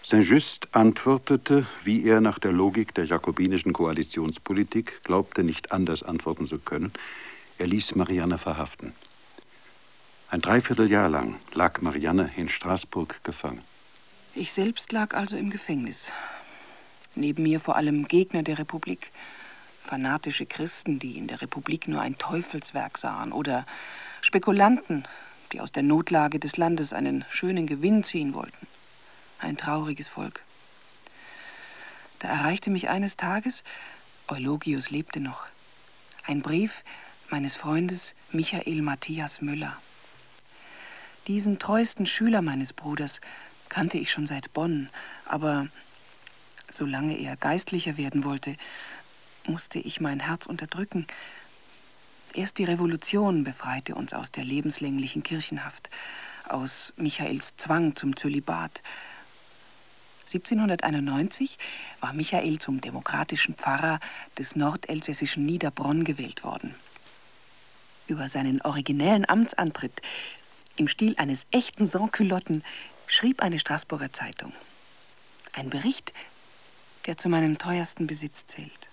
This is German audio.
Saint-Just antwortete, wie er nach der Logik der jakobinischen Koalitionspolitik glaubte, nicht anders antworten zu können. Er ließ Marianne verhaften. Ein Dreivierteljahr lang lag Marianne in Straßburg gefangen. Ich selbst lag also im Gefängnis. Neben mir vor allem Gegner der Republik, fanatische Christen, die in der Republik nur ein Teufelswerk sahen, oder Spekulanten, die aus der Notlage des Landes einen schönen Gewinn ziehen wollten. Ein trauriges Volk. Da erreichte mich eines Tages, Eulogius lebte noch, ein Brief meines Freundes Michael Matthias Müller. Diesen treuesten Schüler meines Bruders kannte ich schon seit Bonn, aber solange er Geistlicher werden wollte, musste ich mein Herz unterdrücken. Erst die Revolution befreite uns aus der lebenslänglichen Kirchenhaft, aus Michaels Zwang zum Zölibat. 1791 war Michael zum demokratischen Pfarrer des nordelsässischen Niederbronn gewählt worden. Über seinen originellen Amtsantritt im Stil eines echten Sansculotten schrieb eine Straßburger Zeitung. Ein Bericht, der zu meinem teuersten Besitz zählt.